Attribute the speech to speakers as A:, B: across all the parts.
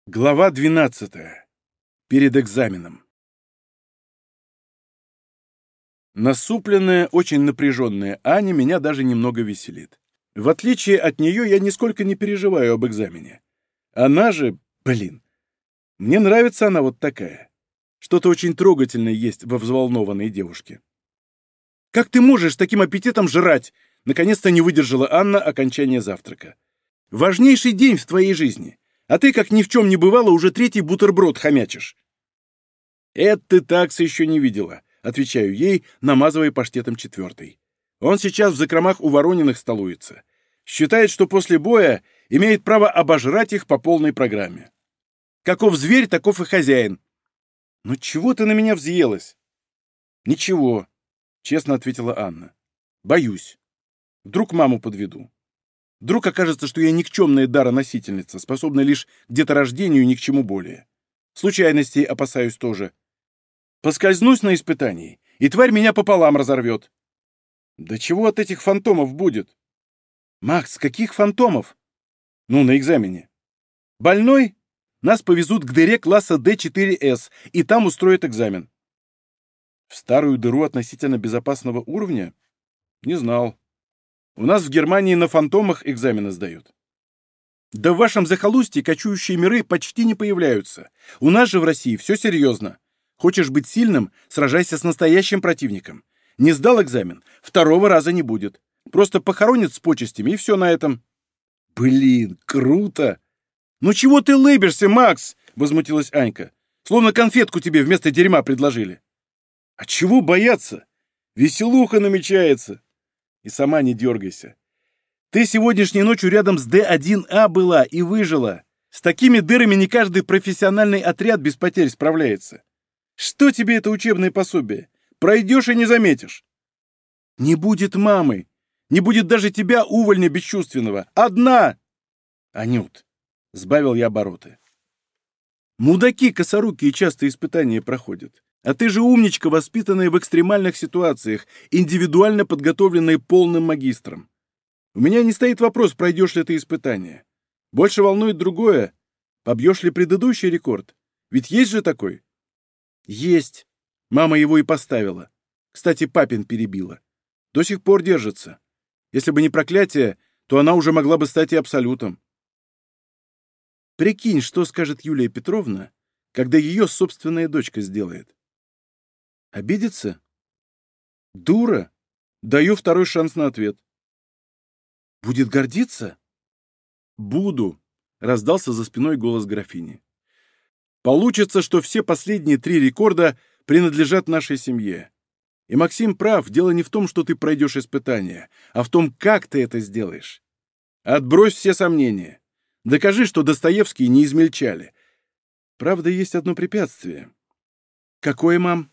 A: Глава 12. Перед экзаменом. Насупленная, очень напряженная Аня меня даже немного веселит. В отличие от нее, я нисколько не переживаю об экзамене. Она же, мне нравится она вот такая. Что-то очень трогательное есть во взволнованной девушке. «Как ты можешь с таким аппетитом жрать?» Наконец-то не выдержала Анна окончания завтрака. «Важнейший день в твоей жизни. А ты, как ни в чем не бывало, уже третий бутерброд хомячишь». «Это ты такса еще не видела», — отвечаю ей, намазывая паштетом четвертый. «Он сейчас в закромах у Ворониных столуется. Считает, что после боя имеет право обожрать их по полной программе. Каков зверь, таков и хозяин». «Ну чего ты на меня взъелась?» «Ничего», — честно ответила Анна. «Боюсь. Вдруг маму подведу. Вдруг окажется, что я никчемная дароносительница, способная лишь к деторождению и ни к чему более. Случайностей опасаюсь тоже. Поскользнусь на испытании, и тварь меня пополам разорвет. Да чего от этих фантомов будет? Макс, каких фантомов? Ну, на экзамене. Больной? Нас повезут к дыре класса D4S, и там устроят экзамен. В старую дыру относительно безопасного уровня? Не знал. У нас в Германии на фантомах экзамены сдают. Да в вашем захолустье кочующие миры почти не появляются. У нас же в России все серьезно. Хочешь быть сильным, сражайся с настоящим противником. Не сдал экзамен, второго раза не будет. Просто похоронят с почестями, и все на этом. Круто! Ну чего ты лыбишься, Макс? Возмутилась Анька. Словно конфетку тебе вместо дерьма предложили. А чего бояться? Веселуха намечается. И сама не дергайся. Ты сегодняшней ночью рядом с Д1А была и выжила. С такими дырами не каждый профессиональный отряд без потерь справляется. Что тебе это учебное пособие? Пройдешь и не заметишь. Не будет мамы. Не будет даже тебя, увольня бесчувственного. Одна! Анют, сбавил я обороты. Мудаки косорукие часто испытания проходят. А ты же умничка, воспитанная в экстремальных ситуациях, индивидуально подготовленная полным магистром. У меня не стоит вопрос, пройдешь ли ты испытание. Больше волнует другое. Побьешь ли предыдущий рекорд? Ведь есть же такой? Есть. Мама его и поставила. Кстати, папин перебила. До сих пор держится. Если бы не проклятие, то она уже могла бы стать и абсолютом. Прикинь, что скажет Юлия Петровна, когда ее собственная дочка сделает. Обидится? Дура? Даю второй шанс на ответ. Будет гордиться? Буду, раздался за спиной голос графини. Получится, что все последние 3 рекорда принадлежат нашей семье. И Максим прав, дело не в том, что ты пройдешь испытание, а в том, как ты это сделаешь. Отбрось все сомнения. Докажи, что Достоевские не измельчали. Правда, есть одно препятствие. Какое, мам?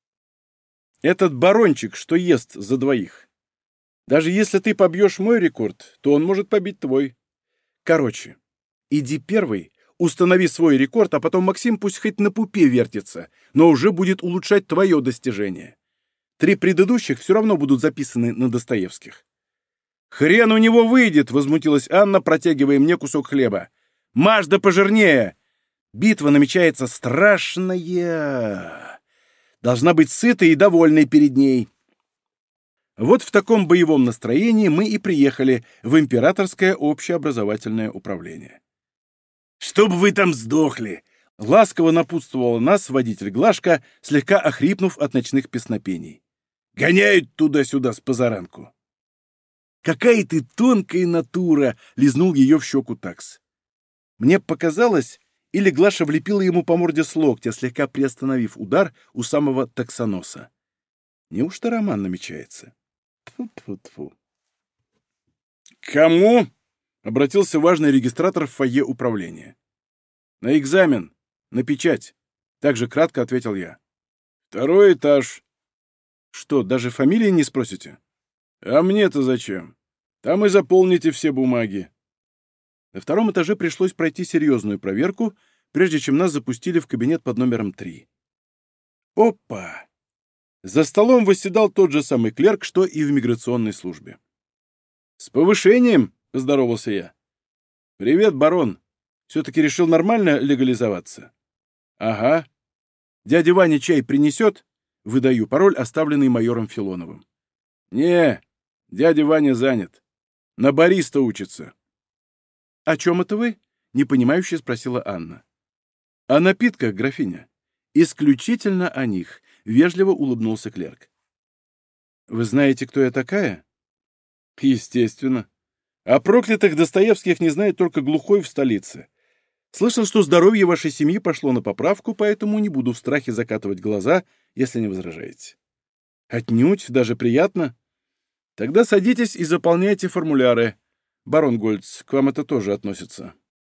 A: Этот барончик, что ест за 2. Даже если ты побьешь мой рекорд, то он может побить твой. Короче, иди первый, установи свой рекорд, а потом Максим пусть хоть на пупе вертится, но уже будет улучшать твое достижение. 3 предыдущих все равно будут записаны на Достоевских. «Хрен у него выйдет!» — возмутилась Анна, протягивая мне кусок хлеба. «Маш да пожирнее! Битва намечается страшная!» Должна быть сытой и довольной перед ней. Вот в таком боевом настроении мы и приехали в Императорское общеобразовательное управление. «Чтоб вы там сдохли!» — ласково напутствовала нас водитель Глашка, слегка охрипнув от ночных песнопений. «Гоняют туда-сюда с позаранку!» «Какая ты тонкая натура!» — лизнул ее в щеку такс. Мне показалось, или Глаша влепила ему по морде с локтя, слегка приостановив удар у самого таксоноса. Неужто роман намечается? Тьфу-тьфу-тьфу. «Кому?» — обратился важный регистратор в фойе управления. «На экзамен, на печать», — также кратко ответил я. «2 этаж». «Что, даже фамилии не спросите?» «А мне-то зачем? Там и заполните все бумаги». На 2 этаже пришлось пройти серьезную проверку, прежде чем нас запустили в кабинет под номером 3. Опа! За столом восседал тот же самый клерк, что и в миграционной службе. «С повышением!» — поздоровался я. «Привет, барон. Все-таки решил нормально легализоваться? Ага. Дядя Ваня чай принесет? Выдаю пароль, оставленный майором Филоновым. Не, дядя Ваня занят. На бариста учится. О чем это вы? Непонимающе спросила Анна. О напитках, графиня. Исключительно о них, вежливо улыбнулся клерк. Вы знаете, кто я такая? Естественно. О проклятых Достоевских не знает только глухой в столице. Слышал, что здоровье вашей семьи пошло на поправку, поэтому не буду в страхе закатывать глаза, если не возражаете. Отнюдь, даже приятно. Тогда садитесь и заполняйте формуляры. Барон Гольц, к вам это тоже относится.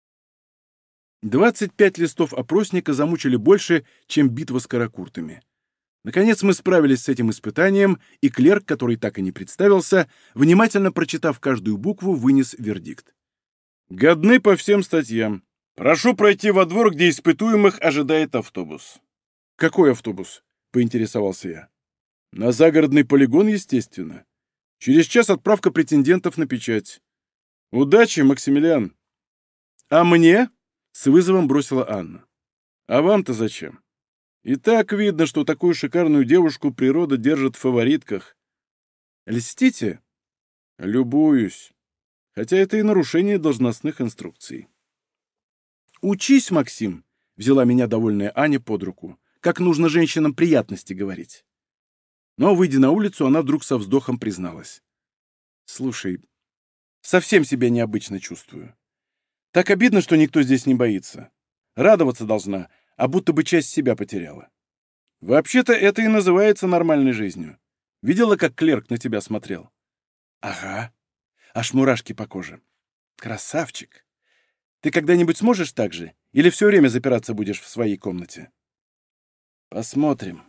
A: 25 листов опросника замучили больше, чем битва с каракуртами. Наконец мы справились с этим испытанием, и клерк, который так и не представился, внимательно прочитав каждую букву, вынес вердикт. Годны по всем статьям. Прошу пройти во двор, где испытуемых ожидает автобус. Какой автобус? Поинтересовался я. На загородный полигон, естественно. Через час отправка претендентов на печать. Удачи, Максимилиан. А мне? С вызовом бросила Анна. А вам-то зачем? И так видно, что такую шикарную девушку природа держит в фаворитках. Льстите? Любуюсь. Хотя это и нарушение должностных инструкций. «Учись, Максим», — взяла меня довольная Аня под руку, «как нужно женщинам приятности говорить». Но, выйдя на улицу, она вдруг со вздохом призналась. «Слушай, совсем себя необычно чувствую. Так обидно, что никто здесь не боится. Радоваться должна, а будто бы часть себя потеряла. Вообще-то это и называется нормальной жизнью. Видела, как клерк на тебя смотрел?» «Ага, аж мурашки по коже. Красавчик. Ты когда-нибудь сможешь так же? Или все время запираться будешь в своей комнате?» «Посмотрим».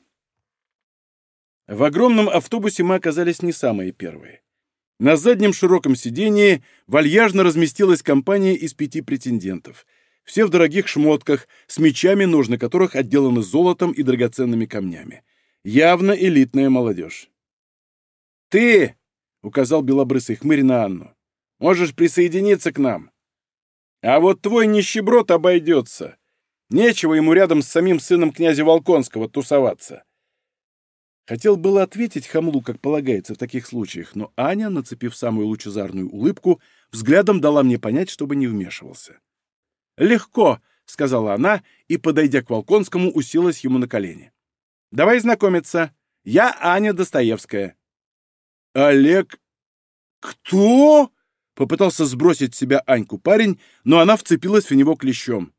A: В огромном автобусе мы оказались не самые первые. На заднем широком сидении вальяжно разместилась компания из 5 претендентов. Все в дорогих шмотках, с мечами, ножны которых отделаны золотом и драгоценными камнями. Явно элитная молодежь. «Ты!» — указал белобрысый хмырь на Анну. «Можешь присоединиться к нам. А вот твой нищеброд обойдется. Нечего ему рядом с самим сыном князя Волконского тусоваться». Хотел было ответить хамлу, как полагается в таких случаях, но Аня, нацепив самую лучезарную улыбку, взглядом дала мне понять, чтобы не вмешивался. «Легко», — сказала она и, подойдя к Волконскому, уселась ему на колени. «Давай знакомиться. Я Аня Достоевская». «Олег... кто?» — попытался сбросить с себя Аньку парень, но она вцепилась в него клещом.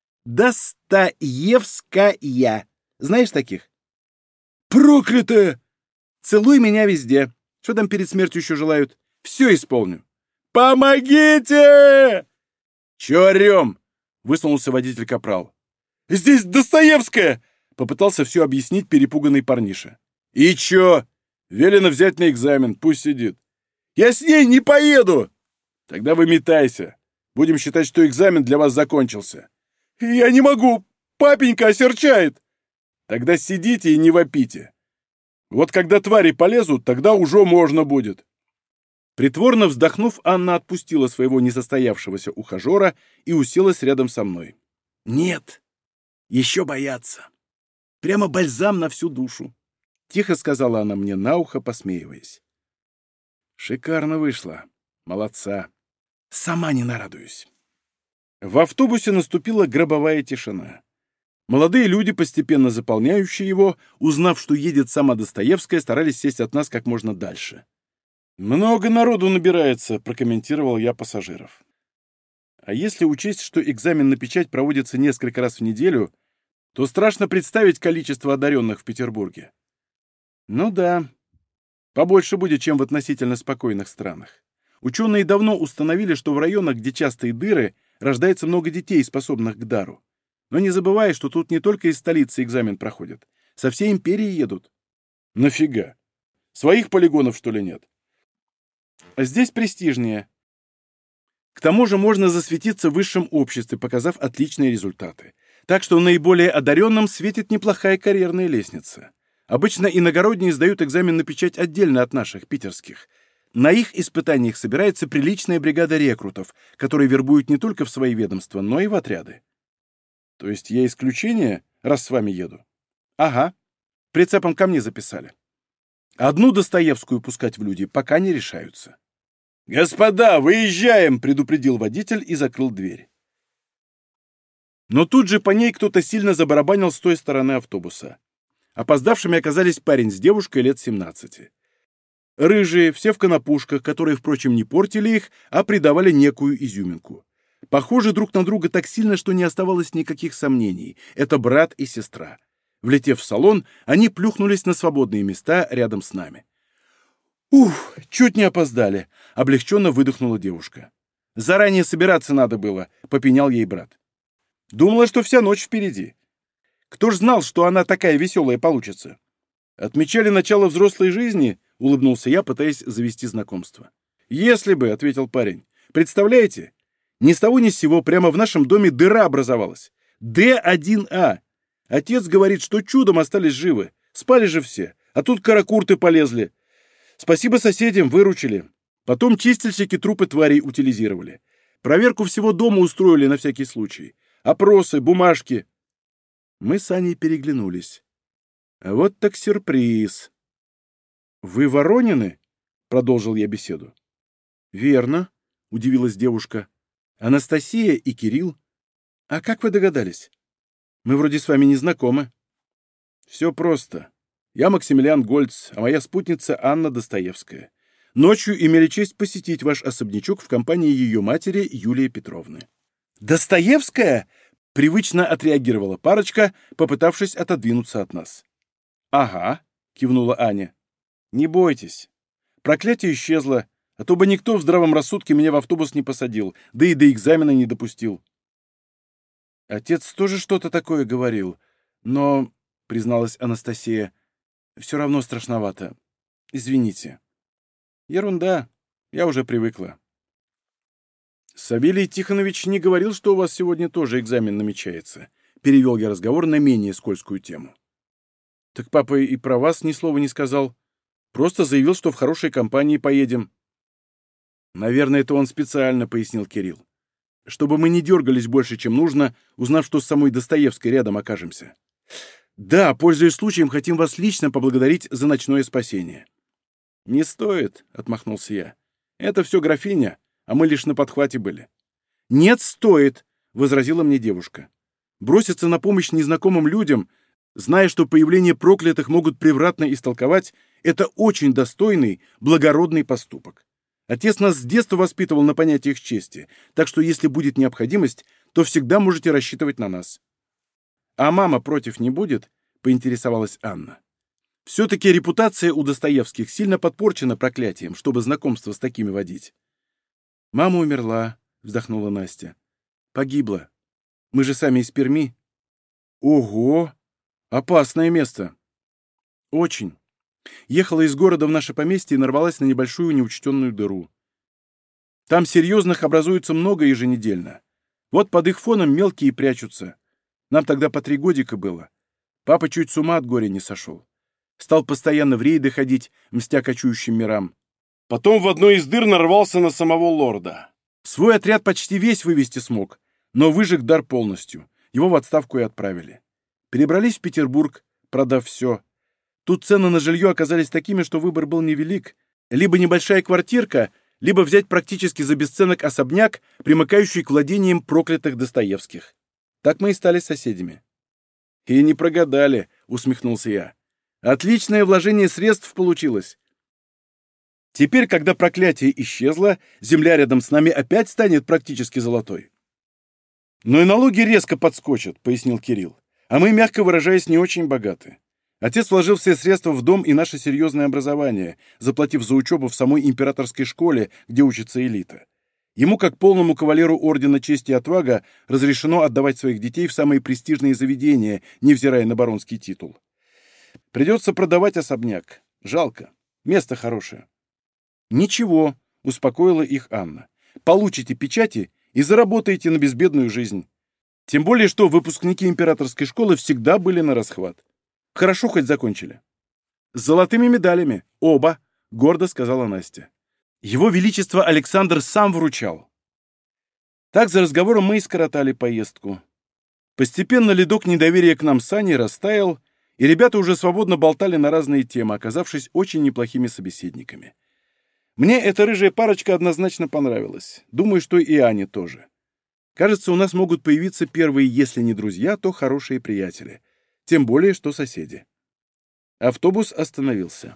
A: «Достоевская. Знаешь таких?» «Проклятая!» «Целуй меня везде. Что там перед смертью еще желают? Все исполню». «Помогите!» «Че орем?» — высунулся водитель-капрал. «Здесь Достоевская!» — попытался все объяснить перепуганный парниша. «И че? Велено взять на экзамен, пусть сидит». «Я с ней не поеду!» «Тогда выметайся. Будем считать, что экзамен для вас закончился». «Я не могу! Папенька осерчает!» «Тогда сидите и не вопите. Вот когда твари полезут, тогда уже можно будет». Притворно вздохнув, Анна отпустила своего несостоявшегося ухажера и уселась рядом со мной. «Нет, еще боятся. Прямо бальзам на всю душу», — тихо сказала она мне на ухо, посмеиваясь. «Шикарно вышло. Молодца. Сама не нарадуюсь». В автобусе наступила гробовая тишина. Молодые люди, постепенно заполняющие его, узнав, что едет сама Достоевская, старались сесть от нас как можно дальше. «Много народу набирается», — прокомментировал я пассажиров. А если учесть, что экзамен на печать проводится несколько раз в неделю, то страшно представить количество одаренных в Петербурге. Ну да, побольше будет, чем в относительно спокойных странах. Ученые давно установили, что в районах, где частые дыры, рождается много детей, способных к дару. Но не забывай, что тут не только из столицы экзамен проходят. Со всей империи едут. Нафига? Своих полигонов, что ли, нет? А здесь престижнее. К тому же можно засветиться в высшем обществе, показав отличные результаты. Так что наиболее одаренным светит неплохая карьерная лестница. Обычно иногородние сдают экзамен на печать отдельно от наших, питерских. На их испытаниях собирается приличная бригада рекрутов, которые вербуют не только в свои ведомства, но и в отряды. То есть я исключение, раз с вами еду? Ага. Прицепом ко мне записали. Одну Достоевскую пускать в люди пока не решаются. «Господа, выезжаем!» — предупредил водитель и закрыл дверь. Но тут же по ней кто-то сильно забарабанил с той стороны автобуса. Опоздавшими оказались парень с девушкой лет 17. Рыжие, все в конопушках, которые, впрочем, не портили их, а придавали некую изюминку. Похожи друг на друга так сильно, что не оставалось никаких сомнений. Это брат и сестра. Влетев в салон, они плюхнулись на свободные места рядом с нами. «Ух, чуть не опоздали!» — облегченно выдохнула девушка. «Заранее собираться надо было», — попенял ей брат. «Думала, что вся ночь впереди. Кто ж знал, что она такая веселая получится?» «Отмечали начало взрослой жизни?» — улыбнулся я, пытаясь завести знакомство. «Если бы», — ответил парень. «Представляете? Ни с того ни с сего прямо в нашем доме дыра образовалась. Д1А. Отец говорит, что чудом остались живы. Спали же все, а тут каракурты полезли. Спасибо соседям, выручили. Потом чистильщики трупы тварей утилизировали. Проверку всего дома устроили на всякий случай. Опросы, бумажки». Мы с Аней переглянулись. Вот так сюрприз. «Вы Воронины?» — продолжил я беседу. «Верно», — удивилась девушка. «Анастасия и Кирилл. А как вы догадались? Мы вроде с вами не знакомы». «Все просто. Я Максимилиан Гольц, а моя спутница Анна Достоевская. Ночью имели честь посетить ваш особнячок в компании ее матери Юлии Петровны». «Достоевская?» — привычно отреагировала парочка, попытавшись отодвинуться от нас. «Ага», — кивнула Аня. «Не бойтесь. Проклятие исчезло, а то бы никто в здравом рассудке меня в автобус не посадил, да и до экзамена не допустил». «Отец тоже что-то такое говорил, но, — призналась Анастасия, — все равно страшновато. Извините». «Ерунда. Я уже привыкла». «Савелий Тихонович не говорил, что у вас сегодня тоже экзамен намечается», — перевел я разговор на менее скользкую тему. «Так папа и про вас ни слова не сказал. Просто заявил, что в хорошей компании поедем». «Наверное, это он специально», — пояснил Кирилл. «Чтобы мы не дергались больше, чем нужно, узнав, что с самой Достоевской рядом окажемся. Да, пользуясь случаем, хотим вас лично поблагодарить за ночное спасение». «Не стоит», — отмахнулся я. «Это все графиня, а мы лишь на подхвате были». «Нет, стоит», — возразила мне девушка. «Броситься на помощь незнакомым людям, зная, что появление проклятых могут превратно истолковать, это очень достойный, благородный поступок. Отец нас с детства воспитывал на понятиях чести, так что если будет необходимость, то всегда можете рассчитывать на нас». «А мама против не будет?» — поинтересовалась Анна. «Все-таки репутация у Достоевских сильно подпорчена проклятием, чтобы знакомство с такими водить». «Мама умерла», — вздохнула Настя. «Погибла. Мы же сами из Перми». «Ого! Опасное место». «Очень. Ехала из города в наше поместье и нарвалась на небольшую неучтенную дыру. Там серьезных образуется много еженедельно. Вот под их фоном мелкие прячутся. Нам тогда по 3 годика было. Папа чуть с ума от горя не сошел. Стал постоянно в рейды ходить, мстя кочующим мирам. Потом в одной из дыр нарвался на самого лорда. Свой отряд почти весь вывести смог, но выжег дар полностью. Его в отставку и отправили. Перебрались в Петербург, продав все. Тут цены на жилье оказались такими, что выбор был невелик. Либо небольшая квартирка, либо взять практически за бесценок особняк, примыкающий к владениям проклятых Достоевских. Так мы и стали соседями. «И не прогадали», — усмехнулся я. «Отличное вложение средств получилось. Теперь, когда проклятие исчезло, земля рядом с нами опять станет практически золотой». «Но и налоги резко подскочат», — пояснил Кирилл. «А мы, мягко выражаясь, не очень богаты. Отец вложил все средства в дом и наше серьезное образование, заплатив за учебу в самой императорской школе, где учится элита. Ему, как полному кавалеру Ордена Чести и Отвага, разрешено отдавать своих детей в самые престижные заведения, невзирая на баронский титул. Придется продавать особняк. Жалко. Место хорошее». «Ничего», — успокоила их Анна. «Получите печати и заработаете на безбедную жизнь. Тем более, что выпускники императорской школы всегда были на расхват. Хорошо хоть закончили». «С золотыми медалями. Оба», — гордо сказала Настя. Его Величество Александр сам вручал. Так за разговором мы и скоротали поездку. Постепенно ледок недоверия к нам с Аней растаял, и ребята уже свободно болтали на разные темы, оказавшись очень неплохими собеседниками. Мне эта рыжая парочка однозначно понравилась. Думаю, что и Ане тоже. Кажется, у нас могут появиться первые, если не друзья, то хорошие приятели. Тем более, что соседи. Автобус остановился.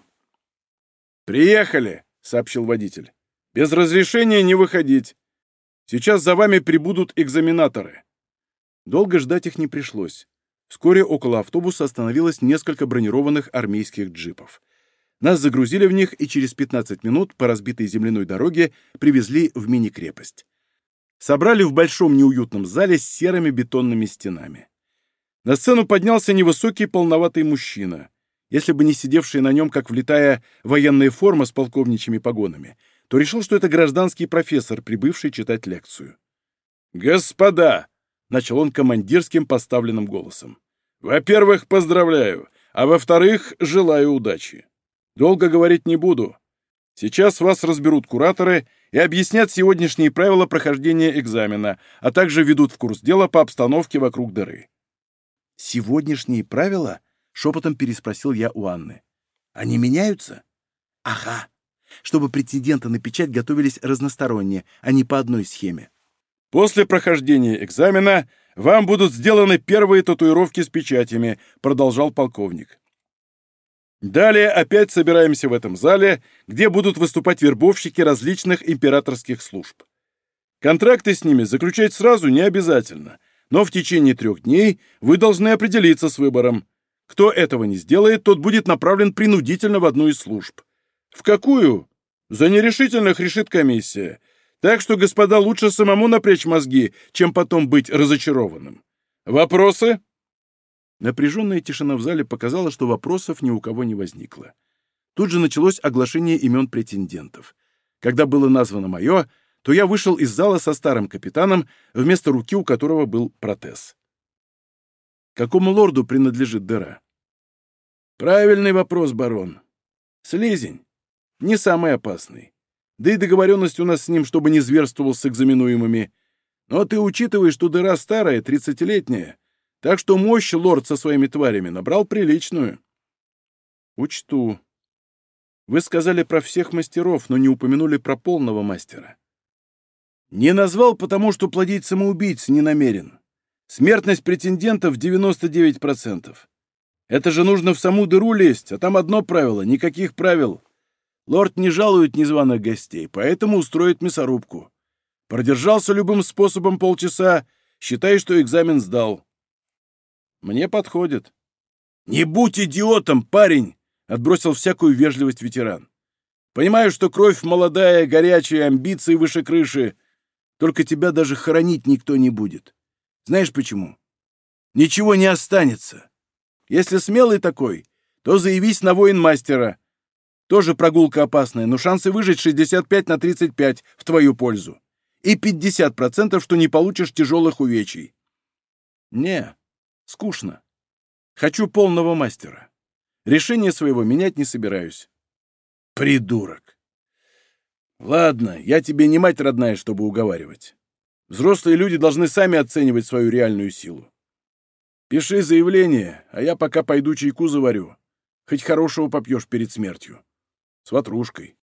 A: «Приехали!» — сообщил водитель. «Без разрешения не выходить. Сейчас за вами прибудут экзаменаторы». Долго ждать их не пришлось. Вскоре около автобуса остановилось несколько бронированных армейских джипов. Нас загрузили в них и через 15 минут по разбитой земляной дороге привезли в мини-крепость. Собрали в большом неуютном зале с серыми бетонными стенами. На сцену поднялся невысокий полноватый мужчина. Если бы не сидевшая на нем, как влитая, военная форма с полковничьими погонами, то решил, что это гражданский профессор, прибывший читать лекцию. «Господа!» — начал он командирским поставленным голосом. «Во-первых, поздравляю, а во-вторых, желаю удачи. Долго говорить не буду. Сейчас вас разберут кураторы и объяснят сегодняшние правила прохождения экзамена, а также ведут в курс дела по обстановке вокруг дыры». «Сегодняшние правила?» — шепотом переспросил я у Анны. «Они меняются?» «Ага. Чтобы претенденты на печать готовились разносторонне, а не по одной схеме». «После прохождения экзамена вам будут сделаны первые татуировки с печатями», — продолжал полковник. «Далее опять собираемся в этом зале, где будут выступать вербовщики различных императорских служб. Контракты с ними заключать сразу не обязательно, но в течение 3 дней вы должны определиться с выбором. Кто этого не сделает, тот будет направлен принудительно в одну из служб. В какую? За нерешительных решит комиссия. Так что, господа, лучше самому напрячь мозги, чем потом быть разочарованным. Вопросы?» Напряженная тишина в зале показала, что вопросов ни у кого не возникло. Тут же началось оглашение имен претендентов. Когда было названо мое, то я вышел из зала со старым капитаном, вместо руки у которого был протез. «Какому лорду принадлежит дыра?» «Правильный вопрос, барон. Слизень. Не самый опасный. Да и договоренность у нас с ним, чтобы не зверствовал с экзаменуемыми. Но ты учитывай, что дыра старая, 30-летняя, так что мощь лорд со своими тварями набрал приличную». «Учту. Вы сказали про всех мастеров, но не упомянули про полного мастера». «Не назвал, потому что плодить самоубийц не намерен. Смертность претендентов 99%. Это же нужно в саму дыру лезть, а там одно правило — никаких правил. Лорд не жалует незваных гостей, поэтому устроит мясорубку. Продержался любым способом полчаса, считай, что экзамен сдал». «Мне подходит». «Не будь идиотом, парень!» — отбросил всякую вежливость ветеран. «Понимаю, что кровь молодая, горячая, амбиции выше крыши. Только тебя даже хоронить никто не будет. Знаешь почему? Ничего не останется. Если смелый такой, то заявись на воин-мастера. Тоже прогулка опасная, но шансы выжить 65/35 в твою пользу. И 50%, что не получишь тяжелых увечий». «Не, скучно. Хочу полного мастера. Решение своего менять не собираюсь». «Придурок! Ладно, я тебе не мать родная, чтобы уговаривать. Взрослые люди должны сами оценивать свою реальную силу. Пиши заявление, а я пока пойду чайку заварю. Хоть хорошего попьешь перед смертью. С ватрушкой».